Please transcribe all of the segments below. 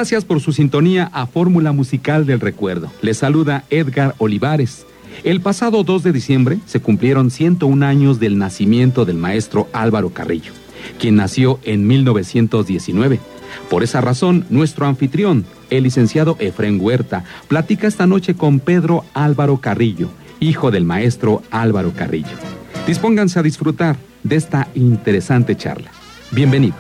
Gracias por su sintonía a Fórmula Musical del Recuerdo. Les saluda Edgar Olivares. El pasado 2 de diciembre se cumplieron 101 años del nacimiento del maestro Álvaro Carrillo, quien nació en 1919. Por esa razón, nuestro anfitrión, el licenciado Efrén Huerta, platica esta noche con Pedro Álvaro Carrillo, hijo del maestro Álvaro Carrillo. Dispónganse a disfrutar de esta interesante charla. Bienvenidos.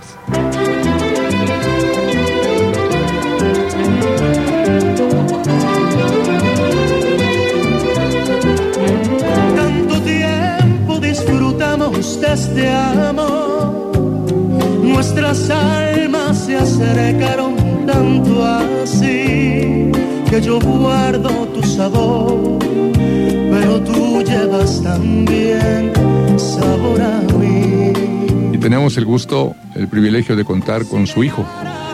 Tanto tiempo disfrutamos de este amor, nuestras almas se acercaron tanto así, que yo guardo tu sabor, pero tú llevas también sabor a mí. Y tenemos el gusto, el privilegio de contar con su hijo,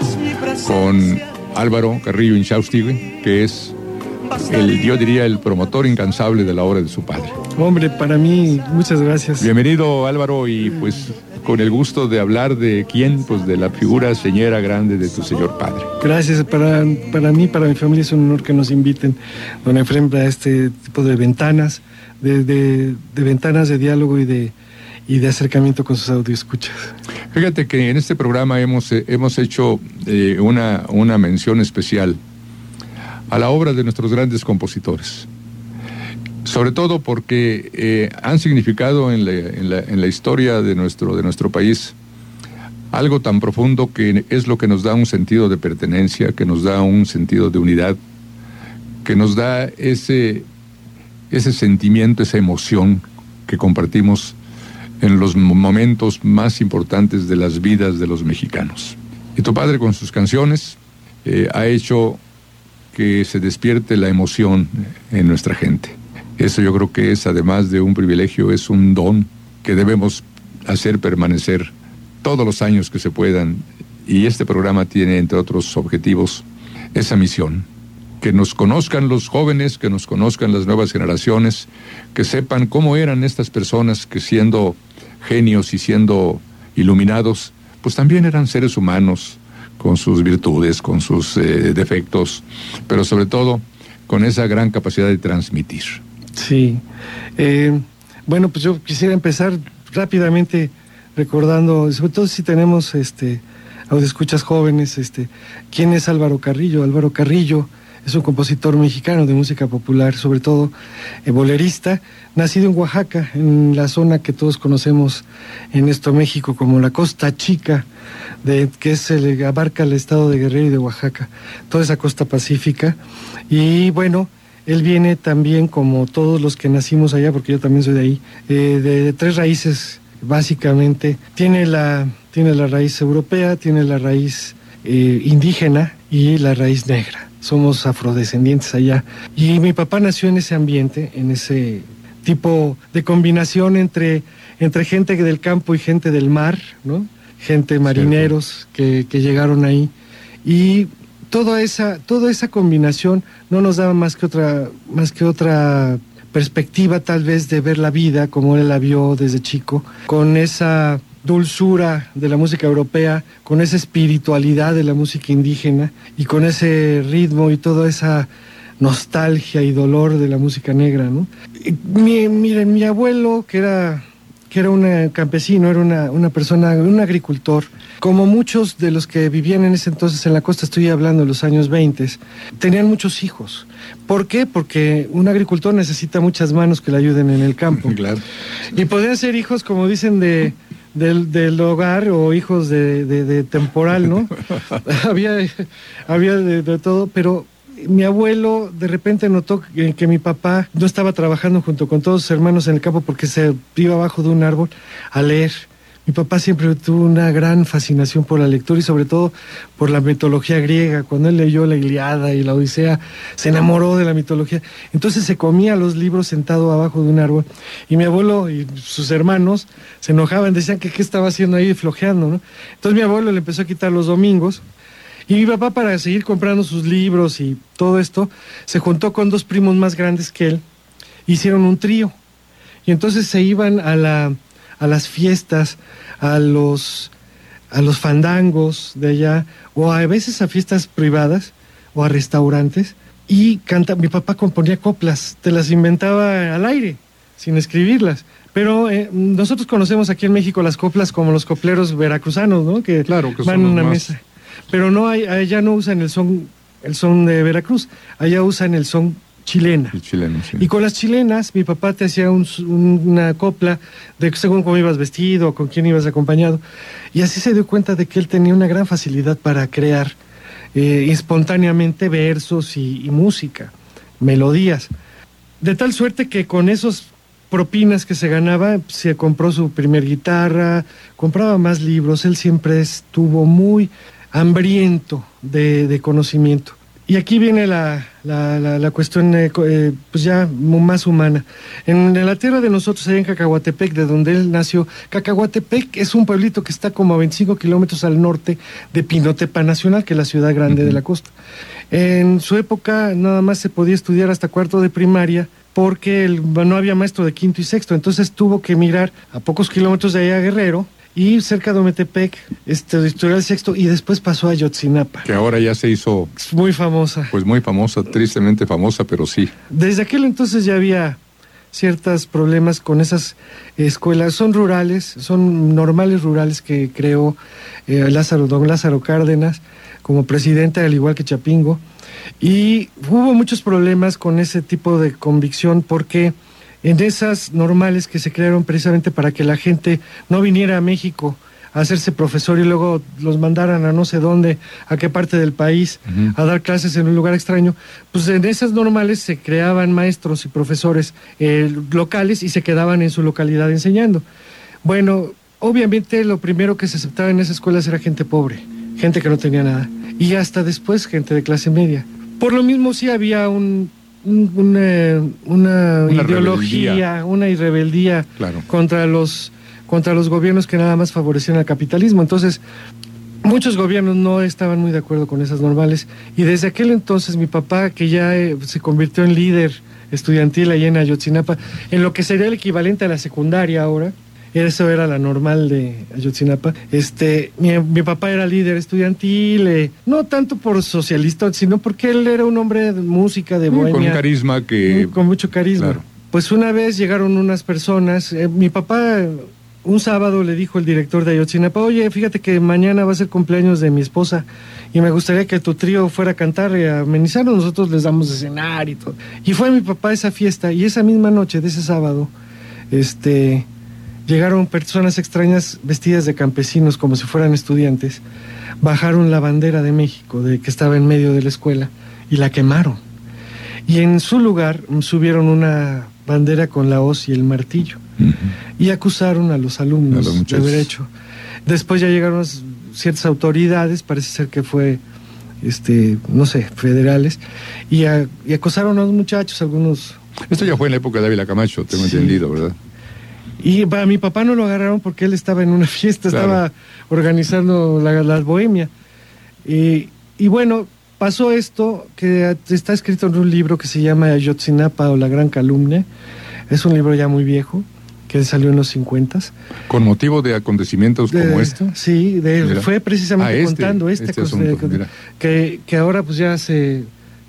con Álvaro Carrillo Inchaustigui, que es yo diría el promotor incansable de la obra de su padre. Hombre, para mí, muchas gracias. Bienvenido, Álvaro, y pues con el gusto de hablar de quién, pues de la figura señera grande de tu señor padre. Gracias, para mí, para mi familia es un honor que nos inviten, don Efrén, a este tipo de ventanas, de ventanas de diálogo y de acercamiento con sus audioescuchas. Fíjate que en este programa hemos hecho una mención especial a la obra de nuestros grandes compositores, sobre todo porque han significado en la historia de nuestro país algo tan profundo que es lo que nos da un sentido de pertenencia, que nos da un sentido de unidad, que nos da ese sentimiento, esa emoción que compartimos en los momentos más importantes de las vidas de los mexicanos. Y tu padre con sus canciones ha hecho que se despierte la emoción en nuestra gente. Eso yo creo que es, además de un privilegio, es un don que debemos hacer permanecer todos los años que se puedan. Y este programa tiene, entre otros objetivos, esa misión. Que nos conozcan los jóvenes, que nos conozcan las nuevas generaciones, que sepan cómo eran estas personas que, siendo genios y siendo iluminados, pues también eran seres humanos, con sus virtudes, con sus defectos, pero sobre todo con esa gran capacidad de transmitir. Sí. Bueno, pues yo quisiera empezar rápidamente recordando, sobre todo si tenemos audioescuchas jóvenes, ¿quién es Álvaro Carrillo? Álvaro Carrillo es un compositor mexicano de música popular, sobre todo bolerista, nacido en Oaxaca, en la zona que todos conocemos en México como la Costa Chica, que abarca el estado de Guerrero y de Oaxaca, toda esa costa pacífica. Y bueno, él viene también, como todos los que nacimos allá, porque yo también soy de ahí, de tres raíces, básicamente. Tiene la raíz europea, tiene la raíz indígena y la raíz negra. Somos afrodescendientes allá. Y mi papá nació en ese ambiente, en ese tipo de combinación entre gente del campo y gente del mar, ¿no? Gente marineros que llegaron ahí. Y toda esa combinación no nos daba más que otra perspectiva, tal vez, de ver la vida como él la vio desde chico, con esa dulzura de la música europea, con esa espiritualidad de la música indígena y con ese ritmo y toda esa nostalgia y dolor de la música negra, ¿no? Miren, mi abuelo, que era un campesino, era una persona, un agricultor, como muchos de los que vivían en ese entonces en la costa, estoy hablando de los años 20, tenían muchos hijos. ¿Por qué? Porque un agricultor necesita muchas manos que le ayuden en el campo. Claro. Y podrían ser hijos, como dicen, del hogar, o hijos de temporal, ¿no? había de todo, pero mi abuelo de repente notó que mi papá no estaba trabajando junto con todos sus hermanos en el campo porque se iba abajo de un árbol a leer. Mi papá siempre tuvo una gran fascinación por la lectura y sobre todo por la mitología griega. Cuando él leyó la Ilíada y la Odisea, se enamoró de la mitología. Entonces se comía los libros sentado abajo de un árbol. Y mi abuelo y sus hermanos se enojaban, decían que qué estaba haciendo ahí flojeando, ¿no? Entonces mi abuelo le empezó a quitar los domingos. Y mi papá, para seguir comprando sus libros y todo esto, se juntó con dos primos más grandes que él. Hicieron un trío. Y entonces se iban a las fiestas, a los a los fandangos de allá, o a veces a fiestas privadas, o a restaurantes, y mi papá componía coplas, te las inventaba al aire, sin escribirlas. Pero nosotros conocemos aquí en México las coplas como los copleros veracruzanos, ¿no? Que claro, que van en una mesa. Pero no allá no usan el son de Veracruz, allá usan el son chilena. El chileno, sí. Y con las chilenas, mi papá te hacía una copla de según cómo ibas vestido, con quién ibas acompañado. Y así se dio cuenta de que él tenía una gran facilidad para crear espontáneamente versos y música, melodías. De tal suerte que con esos propinas que se ganaba, se compró su primer guitarra, compraba más libros. Él siempre estuvo muy hambriento de conocimiento. Y aquí viene la cuestión pues ya más humana. En la tierra de nosotros, allá en Cacahuatepec, de donde él nació, Cacahuatepec es un pueblito que está como a 25 kilómetros al norte de Pinotepa Nacional, que es la ciudad grande de la costa. En su época nada más se podía estudiar hasta cuarto de primaria, porque no había maestro de quinto y sexto, entonces tuvo que emigrar a pocos kilómetros de allá a Guerrero, y cerca de Ometepec, estudió el sexto, y después pasó a Ayotzinapa. Que ahora ya se hizo... muy famosa. Pues muy famosa, tristemente famosa, pero sí. Desde aquel entonces ya había ciertos problemas con esas escuelas. Son rurales, son normales rurales que creó don Lázaro Cárdenas como presidente, al igual que Chapingo. Y hubo muchos problemas con ese tipo de convicción, porque en esas normales que se crearon precisamente para que la gente no viniera a México a hacerse profesor y luego los mandaran a no sé dónde, a qué parte del país, a dar clases en un lugar extraño, pues en esas normales se creaban maestros y profesores locales y se quedaban en su localidad enseñando. Bueno, obviamente lo primero que se aceptaba en esas escuelas era gente pobre, gente que no tenía nada, y hasta después gente de clase media. Por lo mismo sí había una ideología, una rebeldía claro, contra los gobiernos que nada más favorecían al capitalismo. Entonces, muchos gobiernos no estaban muy de acuerdo con esas normales, y desde aquel entonces mi papá, que ya se convirtió en líder estudiantil allá en Ayotzinapa, en lo que sería el equivalente a la secundaria ahora, eso era la normal de Ayotzinapa. Mi papá era líder estudiantil, no tanto por socialista, sino porque él era un hombre de música, de bohemia. Con un carisma que... Con mucho carisma. Claro. Pues una vez llegaron unas personas, mi papá un sábado le dijo el director de Ayotzinapa: oye, fíjate que mañana va a ser cumpleaños de mi esposa y me gustaría que tu trío fuera a cantar y a amenizarnos, nosotros les damos de cenar y todo. Y fue mi papá a esa fiesta, y esa misma noche de ese sábado, llegaron personas extrañas vestidas de campesinos como si fueran estudiantes, bajaron la bandera de México que estaba en medio de la escuela y la quemaron. Y en su lugar subieron una bandera con la hoz y el martillo, y acusaron a los alumnos de haber hecho. Después ya llegaron ciertas autoridades, parece ser que fue, no sé, federales, y acusaron a los muchachos, algunos... Esto ya fue en la época de Ávila Camacho, tengo entendido, ¿verdad? Y a mi papá no lo agarraron porque él estaba en una fiesta, claro, estaba organizando la bohemia. Y bueno, pasó esto, que está escrito en un libro que se llama Ayotzinapa o La Gran Calumnia. Es un libro ya muy viejo, que salió en los 50s. ¿Con motivo de acontecimientos como este? Sí, fue precisamente contando esta cosa, asunto, que ahora pues ya se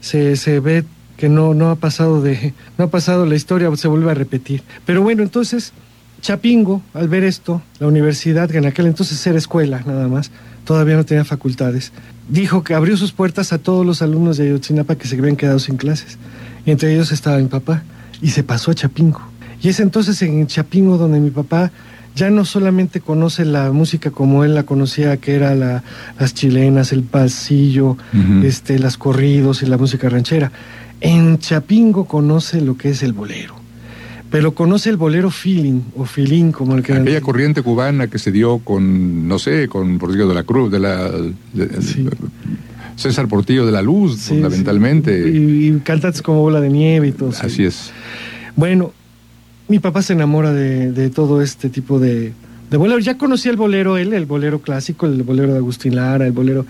ve que no ha pasado la historia, se vuelve a repetir. Pero bueno, entonces Chapingo, al ver esto, la universidad, que en aquel entonces era escuela nada más, todavía no tenía facultades, dijo que abrió sus puertas a todos los alumnos de Ayotzinapa que se habían quedado sin clases, y entre ellos estaba mi papá, y se pasó a Chapingo. Y es entonces en Chapingo donde mi papá ya no solamente conoce la música como él la conocía, que era las chilenas, el pasillo, las corridos y la música ranchera. En Chapingo conoce lo que es el bolero, pero conoce el bolero feeling, o filín, como el que... Aquella corriente cubana que se dio con, no sé, con Portillo de la Cruz, sí, César Portillo de la Luz, sí, fundamentalmente. Sí. Y cantantes como Bola de Nieve y todo eso. Así es. Bueno, mi papá se enamora de todo este tipo de bolero. Ya conocía el bolero él, el bolero clásico, el bolero de Agustín Lara, el bolero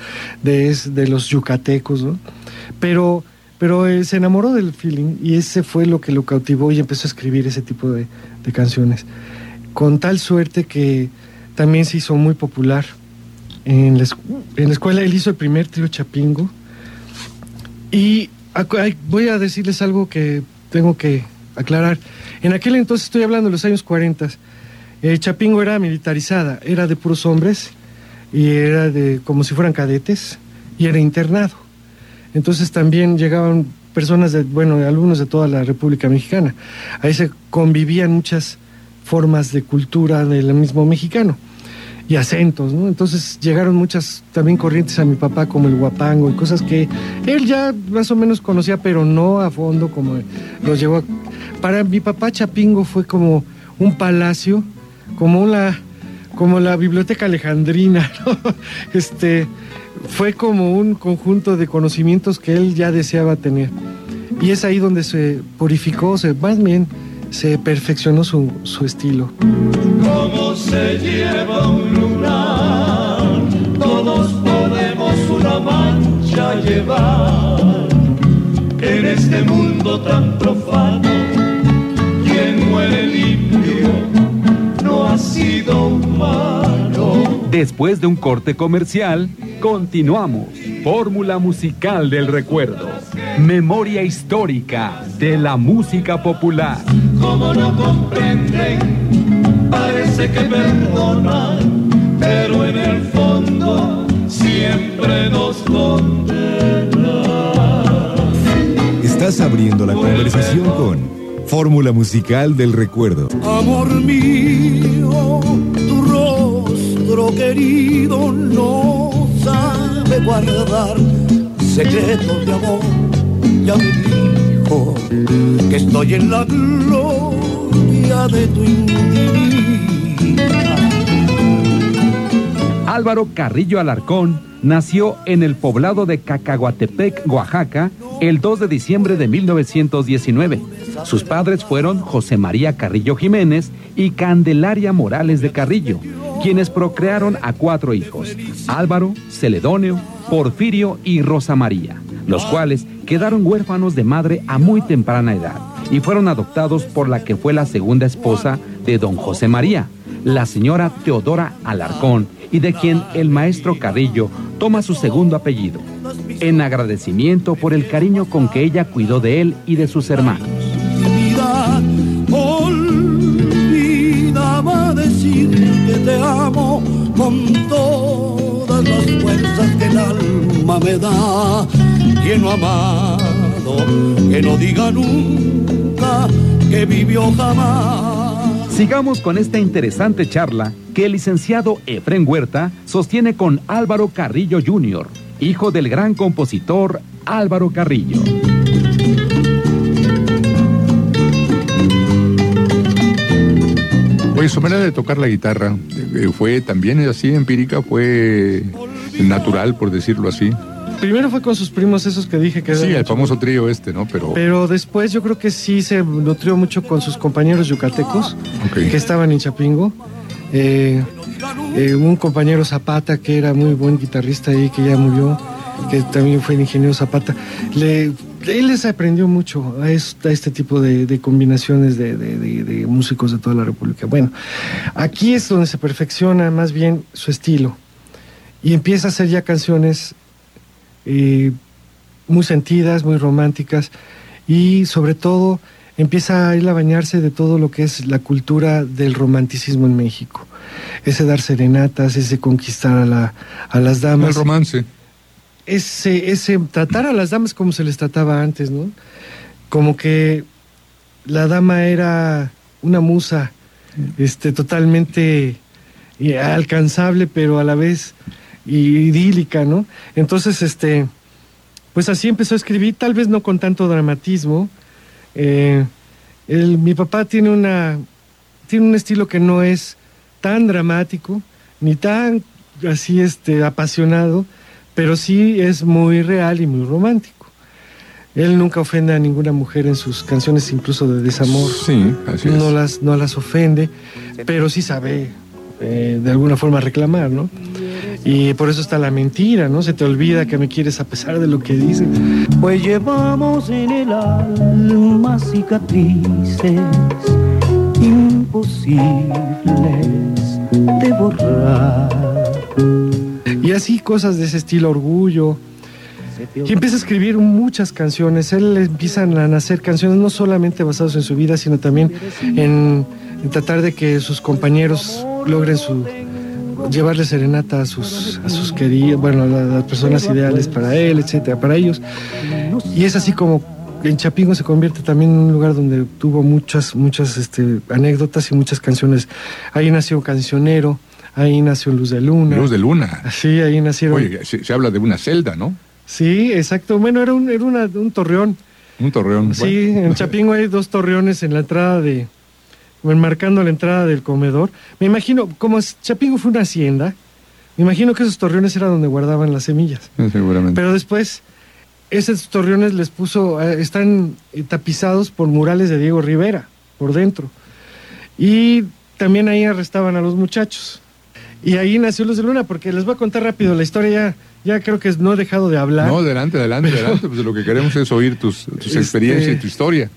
de los yucatecos, ¿no? Pero se enamoró del feeling, y ese fue lo que lo cautivó, y empezó a escribir ese tipo de canciones, con tal suerte que también se hizo muy popular en la escuela. Él hizo el primer trío Chapingo. Y voy a decirles algo que tengo que aclarar. En aquel entonces, estoy hablando de los años 40, Chapingo era militarizada, era de puros hombres, y era como si fueran cadetes, y era internado. Entonces también llegaban personas, alumnos de toda la República Mexicana. Ahí se convivían muchas formas de cultura del mismo mexicano y acentos, ¿no? Entonces llegaron muchas también corrientes a mi papá, como el guapango y cosas que él ya más o menos conocía, pero no a fondo como los llevó. Para mi papá, Chapingo fue como un palacio, como la Biblioteca Alejandrina, ¿no? Fue como un conjunto de conocimientos que él ya deseaba tener. Y es ahí donde se purificó, más bien se perfeccionó su estilo. Cómo se lleva un lunar, todos podemos una mancha llevar. En este mundo tan profano, quien muere limpio no ha sido humano. Después de un corte comercial, continuamos. Fórmula musical del recuerdo. Memoria histórica de la música popular. Como no comprenden, parece que perdonan, pero en el fondo siempre nos condenan. Estás abriendo la conversación con Fórmula musical del recuerdo. Amor mío, tu rostro querido no sabe guardar secretos de amor. Ya me dijo que estoy en la gloria de tu intimidad. Álvaro Carrillo Alarcón nació en el poblado de Cacahuatepec, Oaxaca, el 2 de diciembre de 1919. Sus padres fueron José María Carrillo Jiménez y Candelaria Morales de Carrillo, quienes procrearon a 4 hijos: Álvaro, Celedonio, Porfirio y Rosa María, los cuales quedaron huérfanos de madre a muy temprana edad y fueron adoptados por la que fue la segunda esposa de don José María, la señora Teodora Alarcón, y de quien el maestro Carrillo toma su segundo apellido, en agradecimiento por el cariño con que ella cuidó de él y de sus hermanos. Olvidaba decir que te amo con todas las fuerzas que el alma me da. Quien no ha amado, que no diga nunca que vivió jamás. Sigamos con esta interesante charla que el licenciado Efrén Huerta sostiene con Álvaro Carrillo Jr., hijo del gran compositor Álvaro Carrillo. Pues su manera de tocar la guitarra fue también así empírica, fue natural, por decirlo así. Primero fue con sus primos esos que dije que... Sí, el famoso trío ¿no? Pero después yo creo que sí se nutrió mucho con sus compañeros yucatecos, que estaban en Chapingo. Un compañero Zapata, que era muy buen guitarrista ahí, que ya murió, que también fue el ingeniero Zapata. Él les aprendió mucho a este tipo de combinaciones de músicos de toda la República. Bueno, aquí es donde se perfecciona más bien su estilo y empieza a hacer ya canciones muy sentidas, muy románticas, y sobre todo empieza a ir a bañarse de todo lo que es la cultura del romanticismo en México. Ese dar serenatas, ese conquistar a las damas. El romance. Ese tratar a las damas como se les trataba antes, ¿no? Como que la dama era una musa, totalmente alcanzable, pero a la vez idílica, ¿no? Entonces, pues así empezó a escribir, tal vez no con tanto dramatismo. Mi papá tiene un estilo que no es tan dramático, ni tan así apasionado, pero sí es muy real y muy romántico. Él nunca ofende a ninguna mujer en sus canciones, incluso de desamor. Sí, así es. No las ofende, pero sí sabe de alguna forma reclamar, ¿no? Y por eso está la mentira, ¿no? Se te olvida que me quieres a pesar de lo que dices. Pues llevamos en el alma cicatrices imposibles de borrar. Y así cosas de ese estilo, Orgullo. Y empieza a escribir muchas canciones. Él empiezan a nacer canciones no solamente basadas en su vida, sino también en tratar de que sus compañeros logren llevarle serenata a sus queridos, bueno, a las personas ideales para él, etcétera, para ellos. Y es así como en Chapingo se convierte también en un lugar donde tuvo muchas anécdotas y muchas canciones. Ahí nació Cancionero, ahí nació Luz de Luna. Luz de Luna. Sí, ahí nacieron. Oye, se habla de una celda, ¿no? Sí, exacto. Bueno, era un torreón. Un torreón. Sí, bueno. En Chapingo hay 2 torreones en la entrada enmarcando la entrada del comedor. Me imagino, como Chapingo fue una hacienda, me imagino que esos torreones eran donde guardaban las semillas. Seguramente. Pero después, esos torreones están tapizados por murales de Diego Rivera, por dentro. Y también ahí arrestaban a los muchachos. Y ahí nació Luz de Luna, porque les voy a contar rápido la historia, ya creo que no he dejado de hablar. No, adelante, pues lo que queremos es oír tus experiencias y tu historia.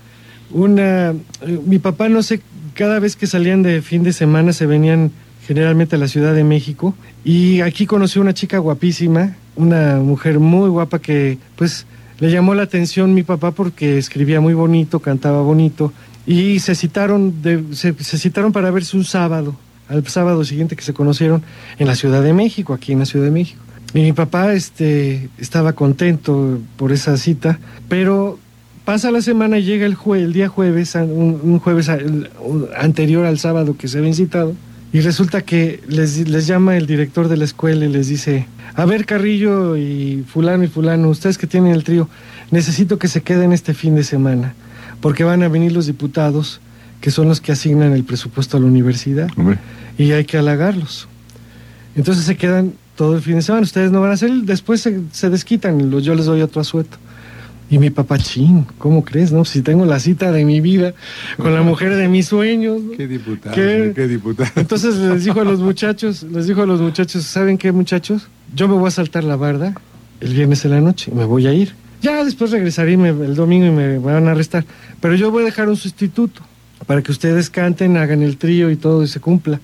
Mi papá, no sé, cada vez que salían de fin de semana se venían generalmente a la Ciudad de México, y aquí conoció una chica guapísima, una mujer muy guapa que pues le llamó la atención mi papá porque escribía muy bonito, cantaba bonito, y se citaron para verse un sábado, al sábado siguiente que se conocieron en la Ciudad de México, aquí en la Ciudad de México. Y mi papá estaba contento por esa cita, pero pasa la semana y llega el día jueves, un jueves anterior al sábado que se habían citado, y resulta que les llama el director de la escuela y les dice: a ver, Carrillo y fulano, ustedes que tienen el trío, necesito que se queden este fin de semana, porque van a venir los diputados, que son los que asignan el presupuesto a la universidad. Hombre. Y hay que halagarlos. Entonces se quedan todo el fin de semana, ustedes no van a hacer, después se desquitan, yo les doy otro asueto. Y mi papá, ¿cómo crees? No, si tengo la cita de mi vida con la mujer de mis sueños, ¿no? Qué diputado. Entonces les dijo a los muchachos, ¿saben qué, muchachos? Yo me voy a saltar la barda el viernes en la noche y me voy a ir. Ya después regresaré el domingo y me van a arrestar, pero yo voy a dejar un sustituto para que ustedes canten, hagan el trío y todo y se cumpla.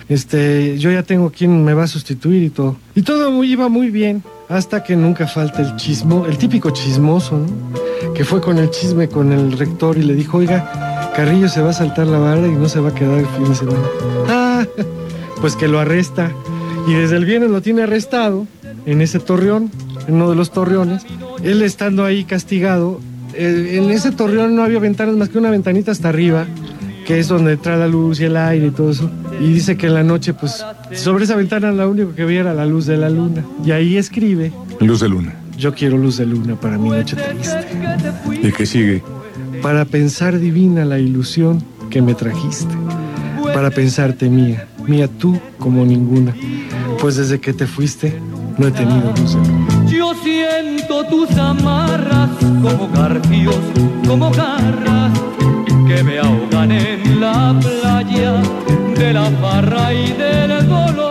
Yo ya tengo quien me va a sustituir y todo. Y todo iba muy bien, hasta que nunca falta el típico chismoso, ¿no? Que fue con el chisme con el rector y le dijo: oiga, Carrillo se va a saltar la barda y no se va a quedar el fin de semana. Pues que lo arresta. Y desde el viernes lo tiene arrestado en ese torreón, en uno de los torreones. Él estando ahí castigado, en ese torreón no había ventanas más que una ventanita hasta arriba, que es donde entra la luz y el aire y todo eso. Y dice que en la noche, pues, sobre esa ventana lo único que veía era la luz de la luna. Y ahí escribe: Luz de Luna. Yo quiero luz de luna para mi noche triste. ¿Y qué sigue? Para pensar divina la ilusión que me trajiste. Para pensarte mía tú como ninguna. Pues desde que te fuiste no he tenido luz de luna. Yo siento tus amarras como garfios, como garras que me ahogan en la playa de la farra y del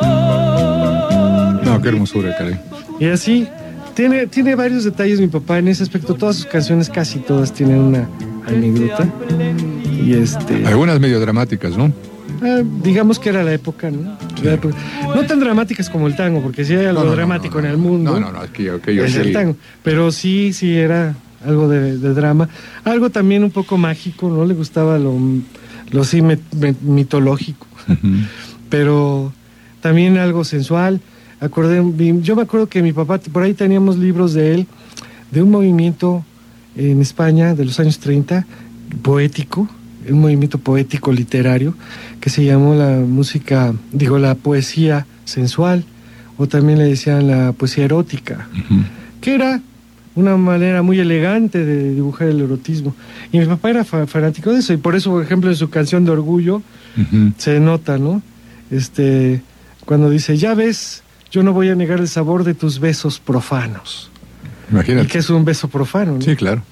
dolor. No, qué hermosura, caray. Y así, tiene varios detalles mi papá en ese aspecto. Todas sus canciones, casi todas, tienen una anécdota. Y algunas medio dramáticas, ¿no? Digamos que era la época, ¿no? Sí. No tan dramáticas como el tango, porque sí hay algo dramático en el mundo. No, es que yo es el tango. Pero sí era algo de drama, algo también un poco mágico, ¿no? Le gustaba lo mitológico, pero también algo sensual. Yo me acuerdo que mi papá, por ahí teníamos libros de él, de un movimiento en España de los años 30, poético, un movimiento poético literario, que se llamó la poesía sensual, o también le decían la poesía erótica, que era una manera muy elegante de dibujar el erotismo. Y mi papá era fanático de eso, y por eso, por ejemplo, en su canción de Orgullo, se nota, ¿no? Cuando dice: ya ves, yo no voy a negar el sabor de tus besos profanos. Imagínate. ¿Y qué es un beso profano, no? Sí, claro.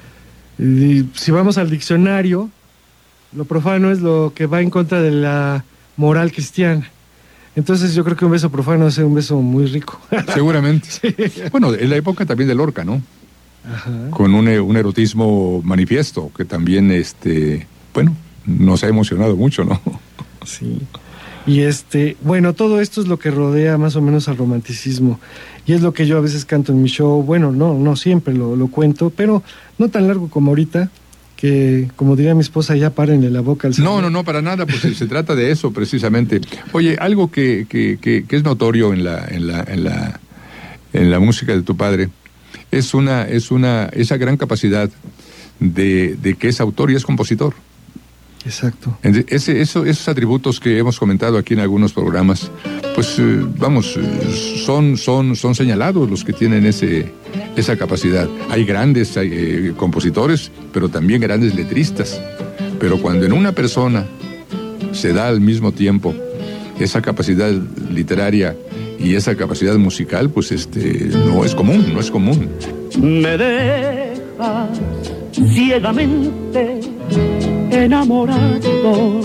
Y si vamos al diccionario, lo profano es lo que va en contra de la moral cristiana. Entonces yo creo que un beso profano es un beso muy rico. Seguramente. Sí. Bueno, en la época también de Lorca, ¿no? Ajá. Con un erotismo manifiesto, que también, nos ha emocionado mucho, ¿no? Sí. Y bueno, todo esto es lo que rodea más o menos al romanticismo. Y es lo que yo a veces canto en mi show. Bueno, no siempre lo cuento, pero no tan largo como ahorita, que como diría mi esposa, ya párenle la boca al señor. No, para nada, pues se trata de eso precisamente. Oye, algo que es notorio en la música de tu padre es esa gran capacidad de que es autor y es compositor. Exacto. Esos atributos que hemos comentado aquí en algunos programas, pues son señalados los que tienen esa capacidad. Hay grandes compositores, pero también grandes letristas. Pero cuando en una persona se da al mismo tiempo esa capacidad literaria y esa capacidad musical, pues no es común. Me dejas ciegamente enamorado.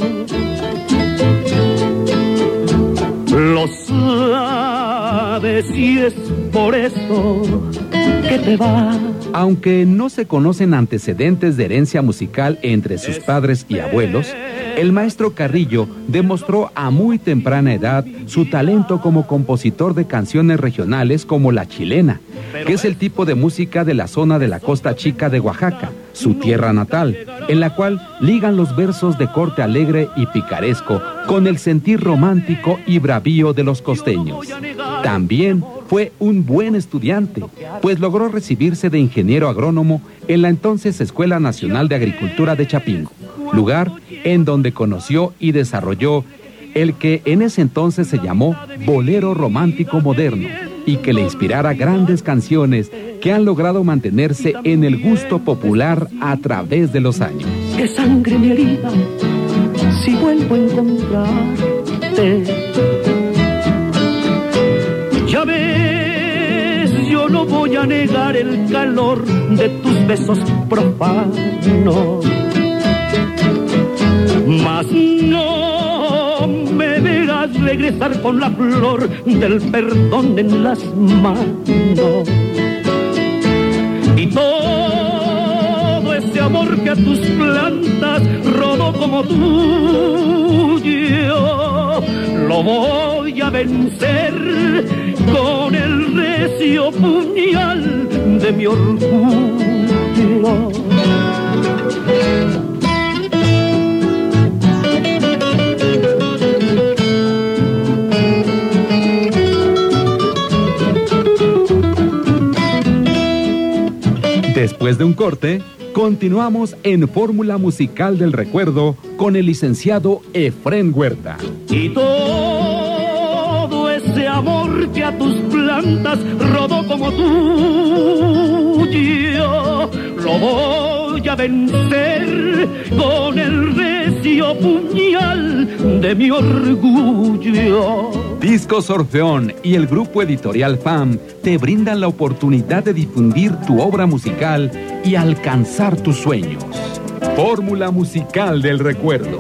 Lo sabes y es por eso que te vas. Aunque no se conocen antecedentes de herencia musical entre sus padres y abuelos, el maestro Carrillo demostró a muy temprana edad su talento como compositor de canciones regionales como la chilena, que es el tipo de música de la zona de la Costa Chica de Oaxaca, su tierra natal, en la cual ligan los versos de corte alegre y picaresco con el sentir romántico y bravío de los costeños. También fue un buen estudiante, pues logró recibirse de ingeniero agrónomo en la entonces Escuela Nacional de Agricultura de Chapingo, lugar en donde conoció y desarrolló el que en ese entonces se llamó bolero romántico moderno y que le inspirara grandes canciones que han logrado mantenerse en el gusto popular a través de los años. Que sangre mi herida si vuelvo a encontrarte. Ya ves, yo no voy a negar el calor de tus besos profanos, mas no me verás regresar con la flor del perdón en las manos. Y todo ese amor que a tus plantas rodó como tuyo, lo voy a vencer con el recio puñal de mi orgullo. Después de un corte, continuamos en Fórmula Musical del Recuerdo con el licenciado Efrén Huerta. Y todo ese amor que a tus plantas rodó como tuyo, lo voy a vencer con el recio puñal de mi orgullo. Discos Orfeón y el grupo editorial FAM te brindan la oportunidad de difundir tu obra musical y alcanzar tus sueños. Fórmula Musical del Recuerdo.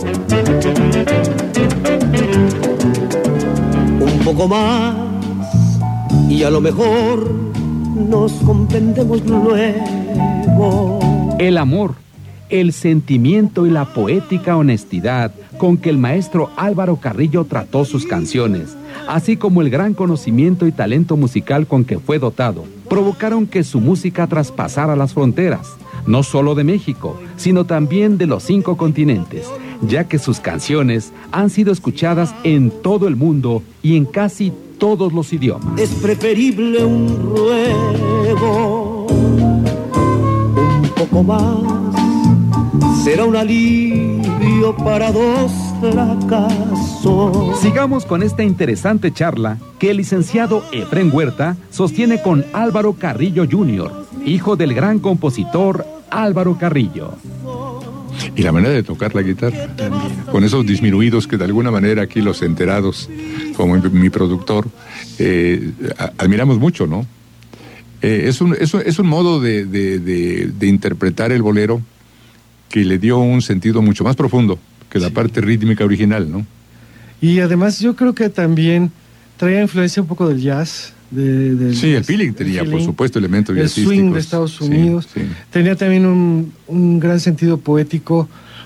Un poco más y a lo mejor nos comprendemos luego. El amor, el sentimiento y la poética honestidad con que el maestro Álvaro Carrillo trató sus canciones, así como el gran conocimiento y talento musical con que fue dotado, provocaron que su música traspasara las fronteras, no solo de México, sino también de los 5 continentes, ya que sus canciones han sido escuchadas en todo el mundo y en casi todos los idiomas. Es preferible un ruego, un poco más, será un alivio para dos fracasos. Sigamos con esta interesante charla que el licenciado Efrén Huerta sostiene con Álvaro Carrillo Jr., hijo del gran compositor Álvaro Carrillo. Y la manera de tocar la guitarra, con esos disminuidos que de alguna manera aquí los enterados, como mi productor, admiramos mucho, ¿no? Es un modo de interpretar el bolero que le dio un sentido mucho más profundo que la parte rítmica original, ¿no? Y además yo creo que también traía influencia un poco del jazz. Sí, el feeling tenía, por supuesto, elementos jazzísticos. El swing de Estados Unidos. Sí, sí. Tenía también un gran sentido poético,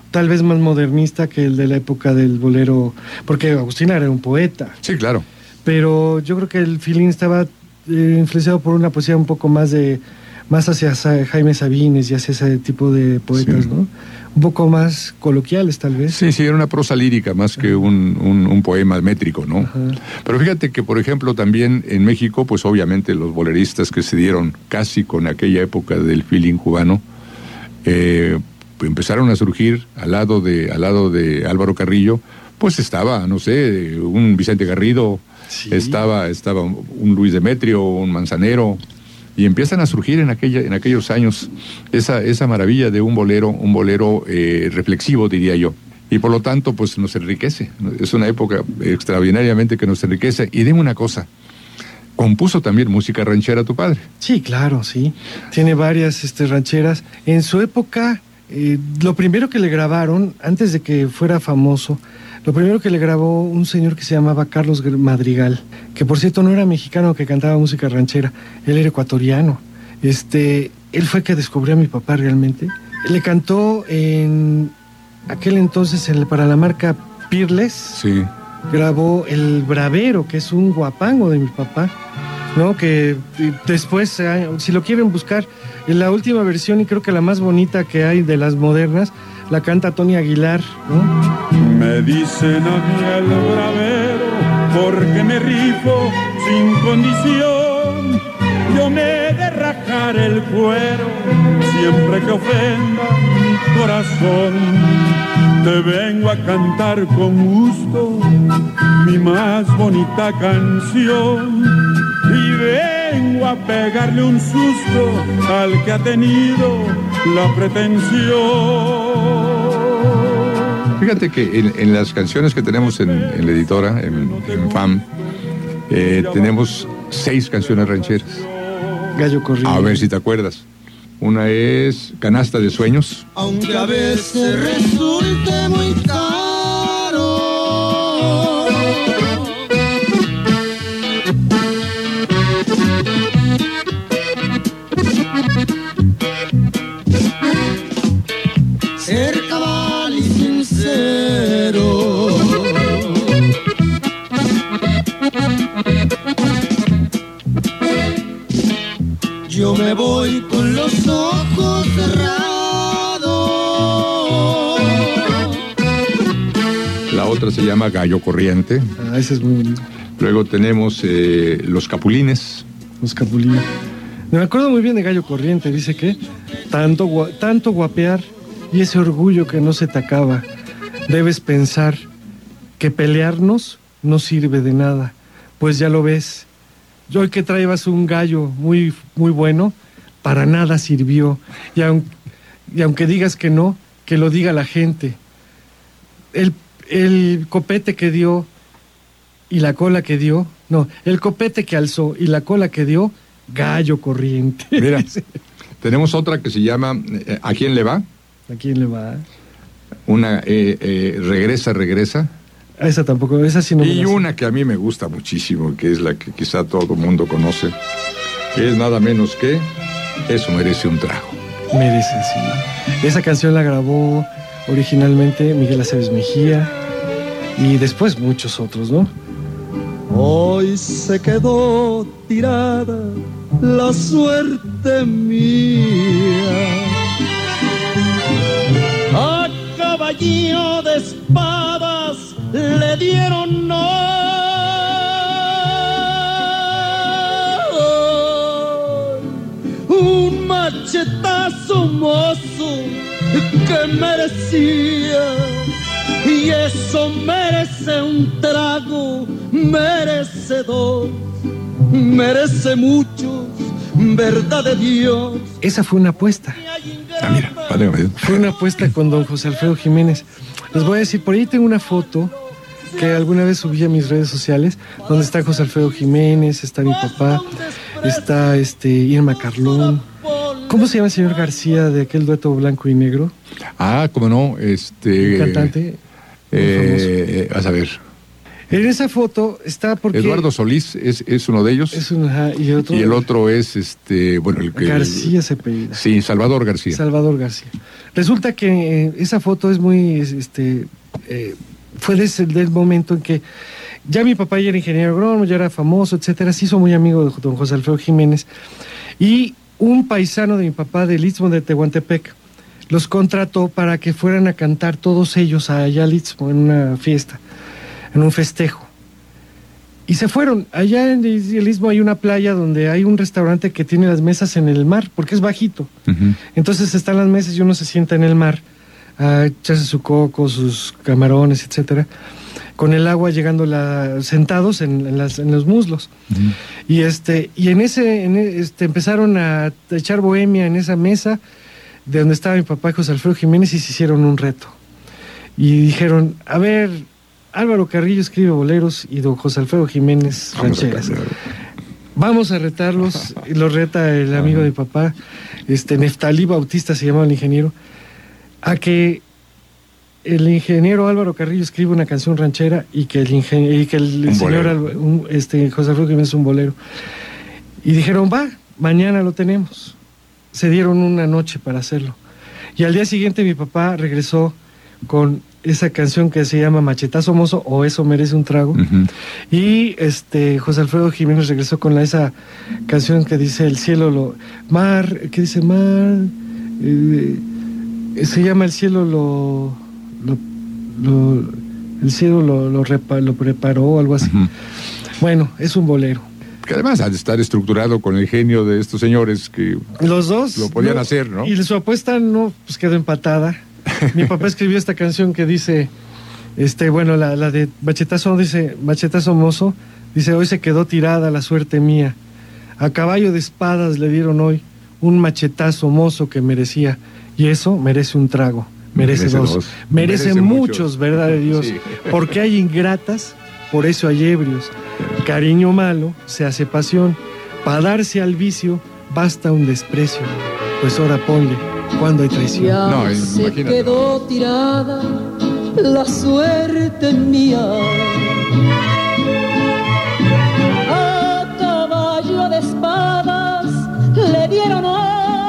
tal vez más modernista que el de la época del bolero, porque Agustín era un poeta. Sí, claro. Pero yo creo que el feeling estaba influenciado por una poesía un poco más hacia Jaime Sabines y hacia ese tipo de poetas, sí, ¿no? Un poco más coloquiales, tal vez. Sí, era una prosa lírica más que un poema métrico, ¿no? Ajá. Pero fíjate que, por ejemplo, también en México, pues obviamente los boleristas que se dieron casi con aquella época del feeling cubano, empezaron a surgir al lado de Álvaro Carrillo, pues estaba, no sé, un Vicente Garrido, sí, estaba un Luis Demetrio, un Manzanero, y empiezan a surgir en aquellos años esa maravilla de un bolero reflexivo, diría yo. Y por lo tanto, pues nos enriquece. Es una época extraordinariamente que nos enriquece. Y dime una cosa, ¿compuso también música ranchera tu padre? Sí, claro, sí. Tiene varias rancheras. En su época, lo primero que le grabaron, antes de que fuera famoso, lo primero que le grabó un señor que se llamaba Carlos Madrigal, que por cierto no era mexicano que cantaba música ranchera, él era ecuatoriano. Él fue el que descubrió a mi papá realmente. Le cantó en aquel entonces para la marca Pirles. Sí. Grabó El Bravero, que es un guapango de mi papá, ¿no? Que después, si lo quieren buscar, en la última versión, y creo que la más bonita que hay de las modernas, la canta Tony Aguilar, ¿no? Me dicen a mí el bravero porque me rifo sin condición. Yo me he de rajar el cuero siempre que ofenda mi corazón. Te vengo a cantar con gusto mi más bonita canción y vengo a pegarle un susto al que ha tenido la pretensión. Fíjate que en las canciones que tenemos en la editora, en FAM, tenemos 6 canciones rancheras. Gallo Corriente. A ver si te acuerdas. Una es Canasta de Sueños. Aunque a veces resulte muy caro, ser cabal y sincero. Yo me voy con los ojos cerrados. La otra se llama Gallo Corriente. Ah, ese es muy bonito. Luego tenemos Los Capulines. Los Capulines. Me acuerdo muy bien de Gallo Corriente. Dice que tanto guapear y ese orgullo que no se te acaba. Debes pensar que pelearnos no sirve de nada. Pues ya lo ves. Yo hoy que traías un gallo muy, muy bueno, para nada sirvió. Y aunque digas que no, que lo diga la gente. El copete que dio y la cola que dio, no, el copete que alzó y la cola que dio, Gallo Corriente. Mira, tenemos otra que se llama ¿A quién le va? ¿A quién le va? Una Regresa. Esa tampoco, esa sí no me Y la sé. Una que a mí me gusta muchísimo, que es la que quizá todo el mundo conoce, que es nada menos que Eso merece un trago. Merece, sí. Esa canción la grabó originalmente Miguel Aceves Mejía y después muchos otros, ¿no? Hoy se quedó tirada la suerte mía. A caballo de espadas le dieron un machetazo mozo que merecía, y eso merece un trago merecedor, merece muchos, verdad de Dios. Esa fue una apuesta. Ah, mira, vale. Fue una apuesta con don José Alfredo Jiménez. Les voy a decir, por ahí tengo una foto que alguna vez subí a mis redes sociales, donde está José Alfredo Jiménez, está mi papá, está Irma Carlón. ¿Cómo se llama el señor García de aquel dueto blanco y negro? Ah, cómo no, Un cantante famoso. Vas a ver. En esa foto está porque... Eduardo Solís es uno de ellos. Y el otro es, bueno, el que... García se apellida. Sí, Salvador García. Salvador García. Resulta que esa foto es muy, fue desde el momento en que ya mi papá ya era ingeniero agrónomo, ya era famoso, etcétera, se hizo muy amigo de don José Alfredo Jiménez, y un paisano de mi papá del Istmo de Tehuantepec los contrató para que fueran a cantar todos ellos allá al Istmo en una fiesta, en un festejo. Y se fueron. Allá en el Istmo hay una playa donde hay un restaurante que tiene las mesas en el mar, porque es bajito. Uh-huh. Entonces están las mesas y uno se sienta en el mar a echarse su coco, sus camarones, etcétera, con el agua llegando sentados en los muslos. Uh-huh. Y en ese empezaron a echar bohemia en esa mesa de donde estaba mi papá y José Alfredo Jiménez, y se hicieron un reto. Y dijeron, a ver, Álvaro Carrillo escribe boleros y don José Alfredo Jiménez rancheras. Vamos a retarlos. Y los reta el amigo de mi papá, Neftalí Bautista se llamaba el ingeniero, a que el ingeniero Álvaro Carrillo escribe una canción ranchera y que el señor José Alfredo Jiménez un bolero. Y dijeron, va, mañana lo tenemos. Se dieron una noche para hacerlo. Y al día siguiente mi papá regresó con esa canción que se llama Machetazo Mozo, o Eso Merece un Trago. Uh-huh. Y José Alfredo Jiménez regresó con esa canción que dice El cielo ¿qué dice mar? Se llama El cielo el cielo lo preparó, algo así. Uh-huh. Bueno, es un bolero. Que además ha de estar estructurado con el genio de estos señores que los dos lo podían hacer, ¿no? Y su apuesta pues quedó empatada. Mi papá escribió esta canción que dice, la de Machetazo Mozo, dice, hoy se quedó tirada la suerte mía, a caballo de espadas le dieron hoy un machetazo mozo que merecía, y eso merece un trago, merece dos. Merece muchos, verdad de Dios, sí. Porque hay ingratas, por eso hay ebrios, cariño malo se hace pasión, para darse al vicio basta un desprecio, pues ahora ponle cuando hay traición. Ya se quedó tirada la suerte mía, a caballo de espadas le dieron hoy.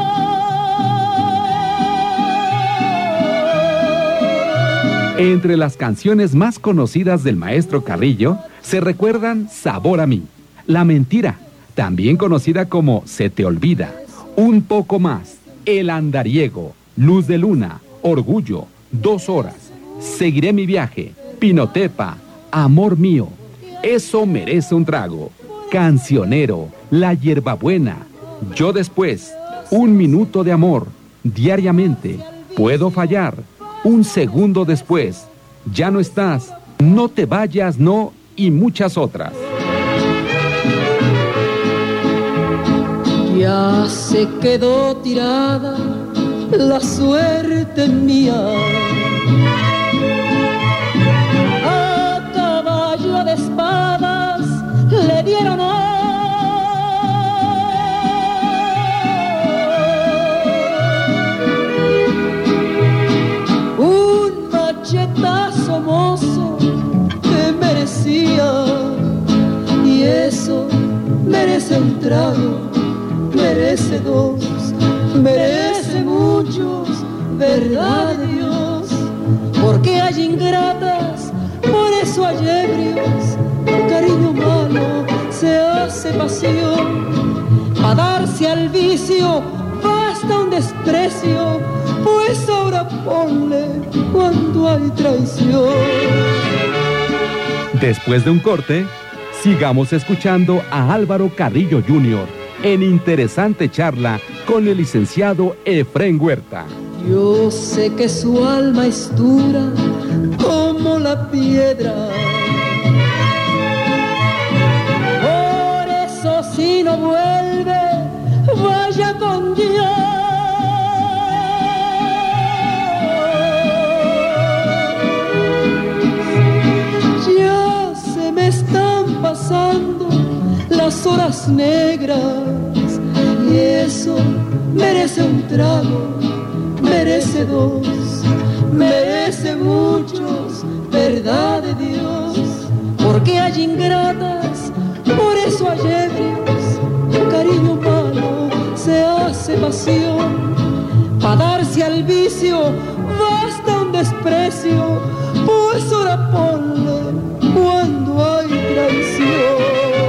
Entre las canciones más conocidas del maestro Carrillo se recuerdan Sabor a mí, La mentira, también conocida como Se te olvida, Un poco más, El andariego, Luz de luna, Orgullo, 2 horas, Seguiré mi viaje, Pinotepa, Amor mío, Eso merece un trago, Cancionero, La hierbabuena, Yo después, Un minuto de amor, Diariamente, Puedo fallar, Un segundo después, Ya no estás, No te vayas, no, y muchas otras. Ya se quedó tirada la suerte mía, a caballo de espadas le dieron hoy un machetazo mozo que merecía, y eso merece un trago, merece 2, merece muchos, verdad de Dios, porque hay ingratas, por eso hay ebrios, cariño malo se hace pasión, para darse al vicio basta un desprecio, pues ahora ponle cuando hay traición. Después de un corte, sigamos escuchando a Álvaro Carrillo Jr. en interesante charla con el licenciado Efrén Huerta. Yo sé que su alma es dura como la piedra, por eso si no vuelve, vaya con Dios. Ya se me están pasando las horas negras, y eso merece un trago, merece 2, merece muchos, verdad de Dios, porque hay ingratas, por eso hay ebrios, cariño malo se hace pasión, para darse al vicio basta un desprecio, pues ahora ponle cuando hay traición.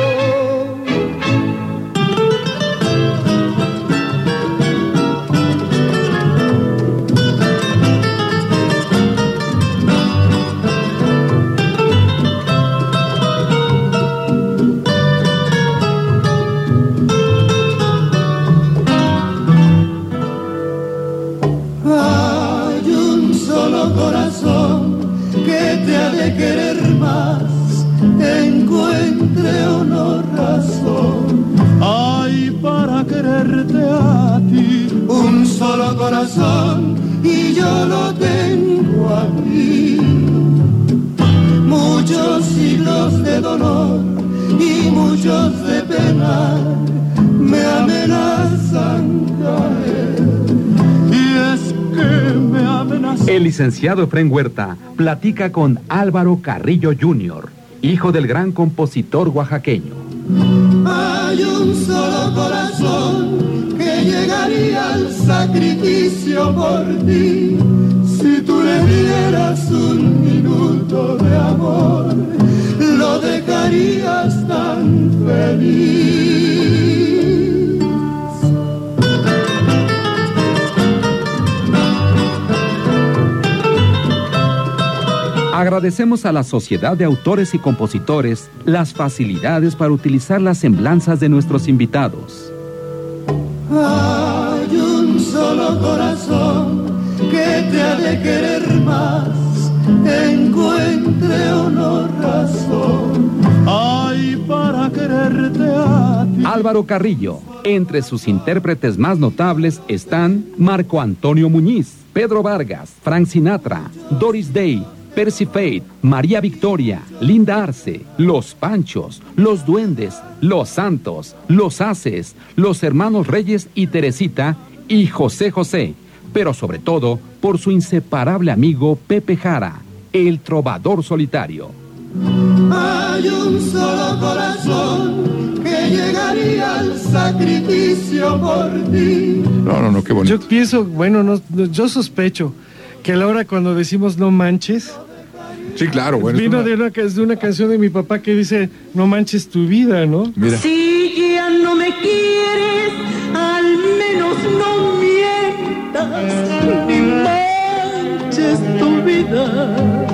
De querer más, encuentre o no razón. Ay, para quererte a ti, Un solo corazón y yo lo tengo aquí. Muchos siglos de dolor y muchos de pena me amenazan caer. y es que me amenazas. El licenciado Efrén Huerta platica con Álvaro Carrillo Jr., hijo del gran compositor oaxaqueño. Hay un solo corazón que llegaría al sacrificio por ti. Si tú le dieras un minuto de amor, lo dejarías tan feliz. Agradecemos a la Sociedad de Autores y Compositores las facilidades para utilizar las semblanzas de nuestros invitados. Hay un solo corazón que te ha de querer más, encuentre o no razón. Ay, para quererte a ti. Álvaro Carrillo. Entre sus intérpretes más notables están Marco Antonio Muñiz, Pedro Vargas, Frank Sinatra, Doris Day, Percy Faith, María Victoria, Linda Arce, Los Panchos, Los Duendes, Los Santos, Los Haces, Los Hermanos Reyes y Teresita y José José, pero sobre todo por su inseparable amigo Pepe Jara, el trovador solitario. Hay un solo corazón que llegaría al sacrificio por ti. No, qué bonito. Yo pienso, yo sospecho que a la hora cuando decimos no manches, Sí, claro, bueno. vino de una canción de mi papá que dice no manches tu vida, ¿no? Mira. Si ya no me quieres, al menos no mientas, ni manches tu vida.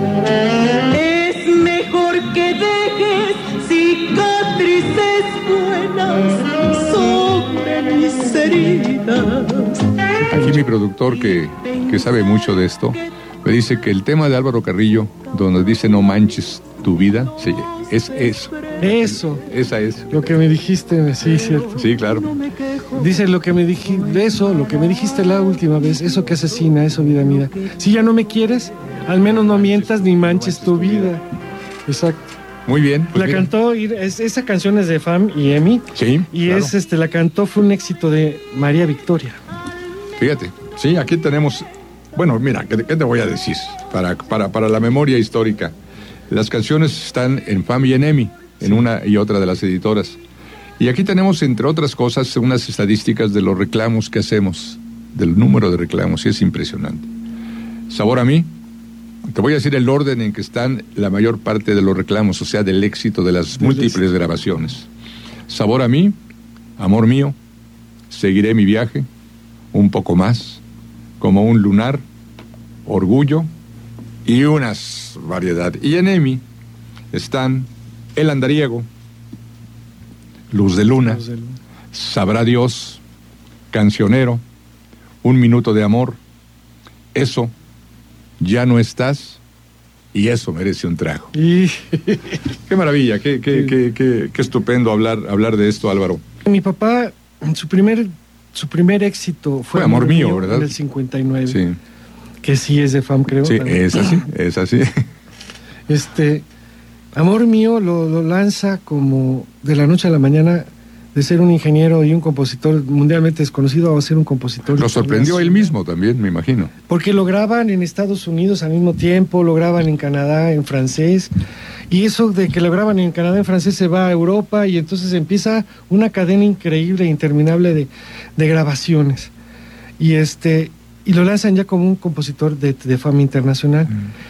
Es mejor que dejes cicatrices buenas sobre mis heridas. Aquí mi productor, que sabe mucho de esto, me dice que el tema de Álvaro Carrillo, donde dice no manches tu vida, sí, es eso. Eso, Esa es. lo que me dijiste, sí, cierto. Sí, claro. Dice lo que me dijiste la última vez, eso que asesina, eso vida mía. Si ya no me quieres, al menos no mientas ni manches tu vida. Exacto. Muy bien. Pues La mira. cantó, esa canción es de Fam y Emi. Sí, Y claro. la cantó, fue un éxito de María Victoria. Fíjate, sí, aquí tenemos... Bueno, mira, ¿qué te voy a decir? Para la memoria histórica. Las canciones están en FAM y en EMI, en una y otra de las editoras. Y aquí tenemos, entre otras cosas, unas estadísticas de los reclamos que hacemos, del número de reclamos, y es impresionante. Sabor a mí, te voy a decir el orden en que están la mayor parte de los reclamos, o sea, del éxito de las múltiples grabaciones. Sabor a mí, amor mío, seguiré mi viaje, un poco más, como un lunar, orgullo y unas variedad. Y en EMI están El Andariego, Luz de Luna, Sabrá Dios, Cancionero, Un Minuto de Amor, Eso, Ya no estás, y Eso merece un trago. Y Qué maravilla, qué estupendo hablar de esto, Álvaro. mi papá, su primer éxito fue Amor mío, ¿verdad? En el 59. Sí, Que sí es de Fam, creo. sí, también. es así. Amor mío lo lanza como de la noche a la mañana, de ser un ingeniero y un compositor mundialmente desconocido a ser un compositor. Lo sorprendió él mismo también, me imagino. Porque lo graban en Estados Unidos al mismo tiempo, lo graban en Canadá en francés, y eso de que lo graban en Canadá en francés se va a Europa, y entonces empieza una cadena increíble e interminable de grabaciones. Y y lo lanzan ya como un compositor de fama internacional.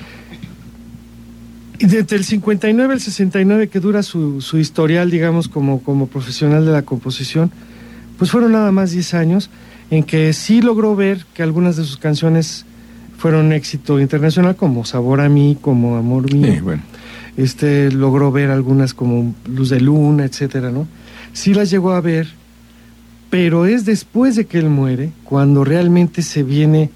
Y desde el 59 al 69, que dura su historial, digamos, como profesional de la composición, pues fueron nada más 10 años en que sí logró ver que algunas de sus canciones fueron éxito internacional, como Sabor a mí, como Amor mío. Sí, bueno. Logró ver algunas como Luz de Luna, etcétera, ¿no? Sí las llegó a ver, pero es después de que él muere cuando realmente se viene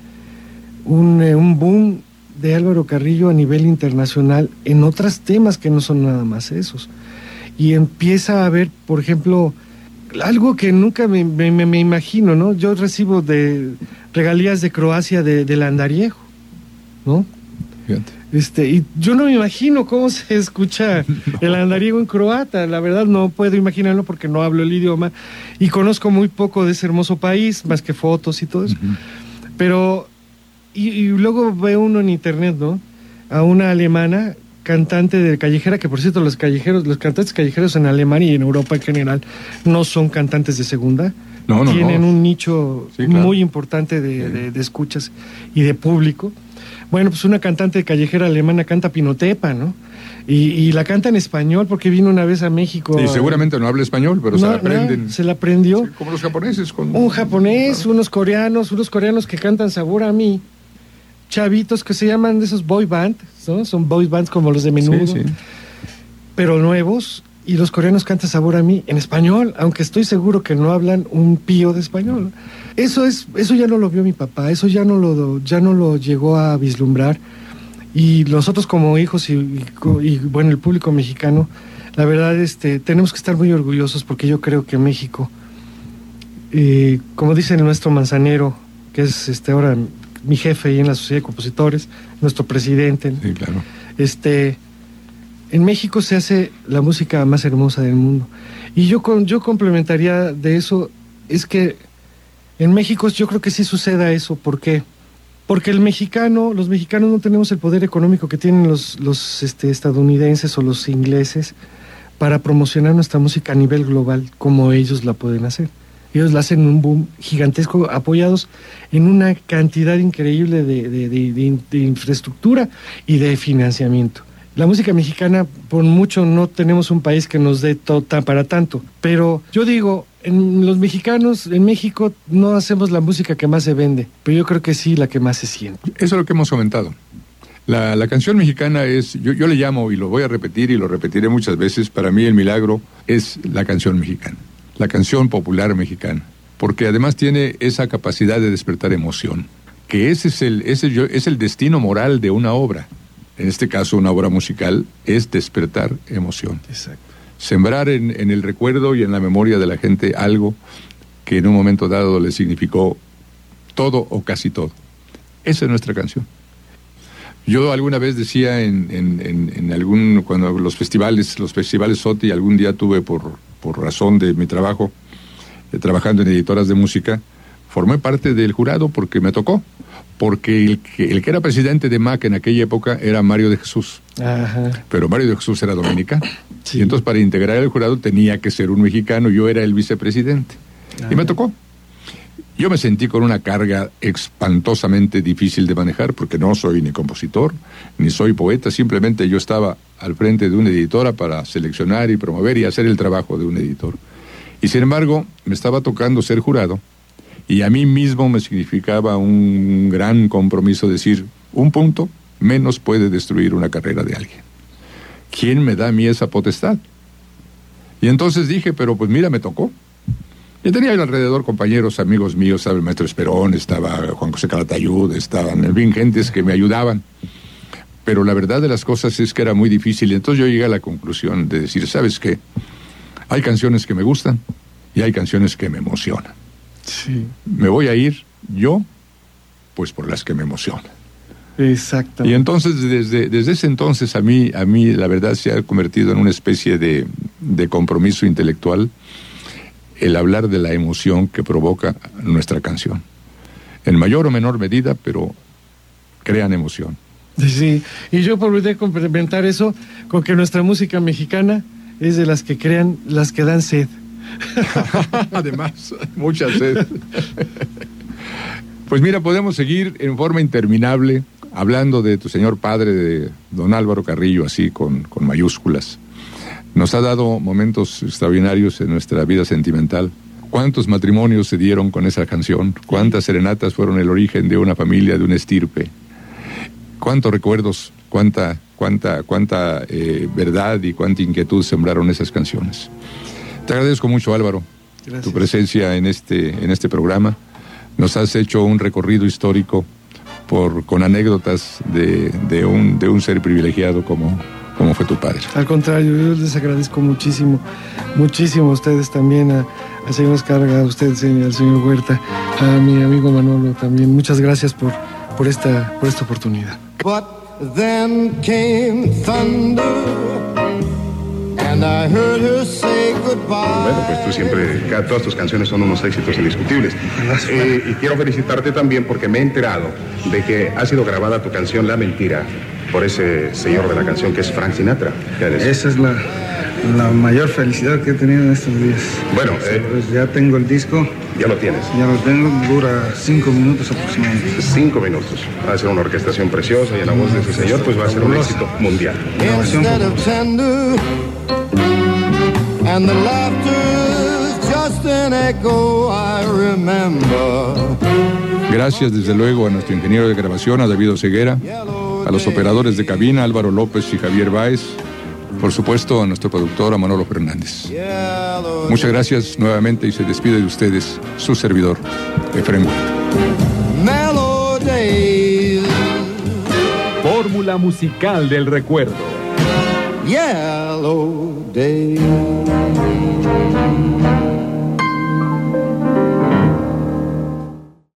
un boom de Álvaro Carrillo a nivel internacional en otros temas que no son nada más esos. Y empieza a haber, por ejemplo, algo que nunca me imagino, ¿no? Yo recibo de regalías de Croacia del andariego, ¿no? Fíjate. Y yo no me imagino cómo se escucha el andariego en croata. La verdad no puedo imaginarlo porque no hablo el idioma y conozco muy poco de ese hermoso país, más que fotos y todo eso. Pero y luego ve uno en internet, ¿no? A una alemana cantante de callejera, que por cierto los cantantes callejeros en Alemania y en Europa en general no son cantantes de segunda. No, tienen un nicho sí, claro, muy importante de escuchas y de público. Bueno, pues una cantante callejera alemana canta Pinotepa, ¿no? Y la canta en español porque vino una vez a México. Y seguramente no habla español, pero se la aprenden. No, se la aprendió. Sí, como los japoneses. Un japonés, claro. unos coreanos que cantan Sabor a mí. Chavitos que se llaman de esos boy band, ¿no? Son boy bands como los de Menudo, sí. Pero nuevos. Y los coreanos cantan Sabor a mí en español, aunque estoy seguro que no hablan un pío de español. Eso ya no lo vio mi papá, eso ya no lo llegó a vislumbrar. Y nosotros como hijos y bueno, el público mexicano, la verdad tenemos que estar muy orgullosos porque yo creo que México, como dice el nuestro Manzanero, que es ahora mi jefe ahí en la Sociedad de Compositores, nuestro presidente. Sí, claro. En México se hace la música más hermosa del mundo. Y yo complementaría de eso, es que en México yo creo que sí suceda eso. ¿Por qué? Porque los mexicanos no tenemos el poder económico que tienen los estadounidenses o los ingleses para promocionar nuestra música a nivel global como ellos la pueden hacer. Ellos la hacen un boom gigantesco, apoyados en una cantidad increíble de infraestructura y de financiamiento. La música mexicana, por mucho, no tenemos un país que nos dé para tanto. Pero yo digo, los mexicanos, en México, no hacemos la música que más se vende, pero yo creo que sí la que más se siente. Eso es lo que hemos comentado. La canción mexicana es, yo le llamo, y lo voy a repetir y lo repetiré muchas veces, para mí el milagro es la canción mexicana. La canción popular mexicana, porque además tiene esa capacidad de despertar emoción, que ese es el destino moral de una obra. En este caso, una obra musical es despertar emoción. Exacto. Sembrar en el recuerdo y en la memoria de la gente algo que en un momento dado le significó todo o casi todo. Esa es nuestra canción. Yo alguna vez decía cuando los festivales SOTI, algún día tuve por razón de mi trabajo, trabajando en editoras de música, formé parte del jurado porque me tocó, porque el que era presidente de MAC en aquella época era Mario de Jesús. Ajá. Pero Mario de Jesús era dominicano. Sí. Y entonces para integrar el jurado tenía que ser un mexicano, yo era el vicepresidente. Ajá. Y me tocó. Yo me sentí con una carga espantosamente difícil de manejar, porque no soy ni compositor, ni soy poeta, simplemente yo estaba al frente de una editora para seleccionar y promover y hacer el trabajo de un editor. Y sin embargo, me estaba tocando ser jurado, y a mí mismo me significaba un gran compromiso decir, un punto menos puede destruir una carrera de alguien. ¿Quién me da a mí esa potestad? Y entonces dije, pero pues mira, me tocó. Yo tenía alrededor compañeros, amigos míos, estaba el maestro Esperón, estaba Juan José Calatayud, estaban, en fin, gentes que me ayudaban. Pero la verdad de las cosas es que era muy difícil. Entonces yo llegué a la conclusión de decir, ¿sabes qué? Hay canciones que me gustan y hay canciones que me emocionan. Sí. Me voy a ir yo, pues por las que me emocionan. Exacto. Y entonces, desde ese entonces, a mí la verdad se ha convertido en una especie de compromiso intelectual el hablar de la emoción que provoca nuestra canción. En mayor o menor medida, pero crean emoción. Sí, y yo podría complementar eso con que nuestra música mexicana es de las que crean, las que dan sed. Además, mucha sed. Pues mira, podemos seguir en forma interminable hablando de tu señor padre, de don Álvaro Carrillo, así con mayúsculas. Nos ha dado momentos extraordinarios en nuestra vida sentimental. ¿Cuántos matrimonios se dieron con esa canción? ¿Cuántas serenatas fueron el origen de una familia, de una estirpe? ¿Cuántos recuerdos, cuánta verdad y cuánta inquietud sembraron esas canciones? Te agradezco mucho, Álvaro, Gracias. tu presencia en este programa. Nos has hecho un recorrido histórico con anécdotas de un ser privilegiado como fue tu padre. Al contrario, yo les agradezco muchísimo a ustedes también, a señor Escarga, a usted, al señor Huerta, a mi amigo Manolo también. Muchas gracias por esta oportunidad. But then came thunder, and I heard her say goodbye. Bueno, pues tú siempre, todas tus canciones son unos éxitos indiscutibles. Y quiero felicitarte también porque me he enterado de que ha sido grabada tu canción La Mentira por ese señor de la canción que es Frank Sinatra. Esa es la mayor felicidad que he tenido en estos días. Bueno, pues ya tengo el disco. Ya lo tienes. Ya lo tengo, dura 5 minutos aproximadamente. 5 minutos. Va a ser una orquestación preciosa y en la voz de ese señor pues va a ser un éxito mundial. Instead of tender, and the laughter's just an echo I remember. Gracias desde luego a nuestro ingeniero de grabación, a David Oseguera, a los operadores de cabina, Álvaro López y Javier Báez, por supuesto a nuestro productor, a Manolo Fernández. Muchas gracias nuevamente y se despide de ustedes su servidor, Efraín Huerta. Fórmula musical del recuerdo. Yellow Day.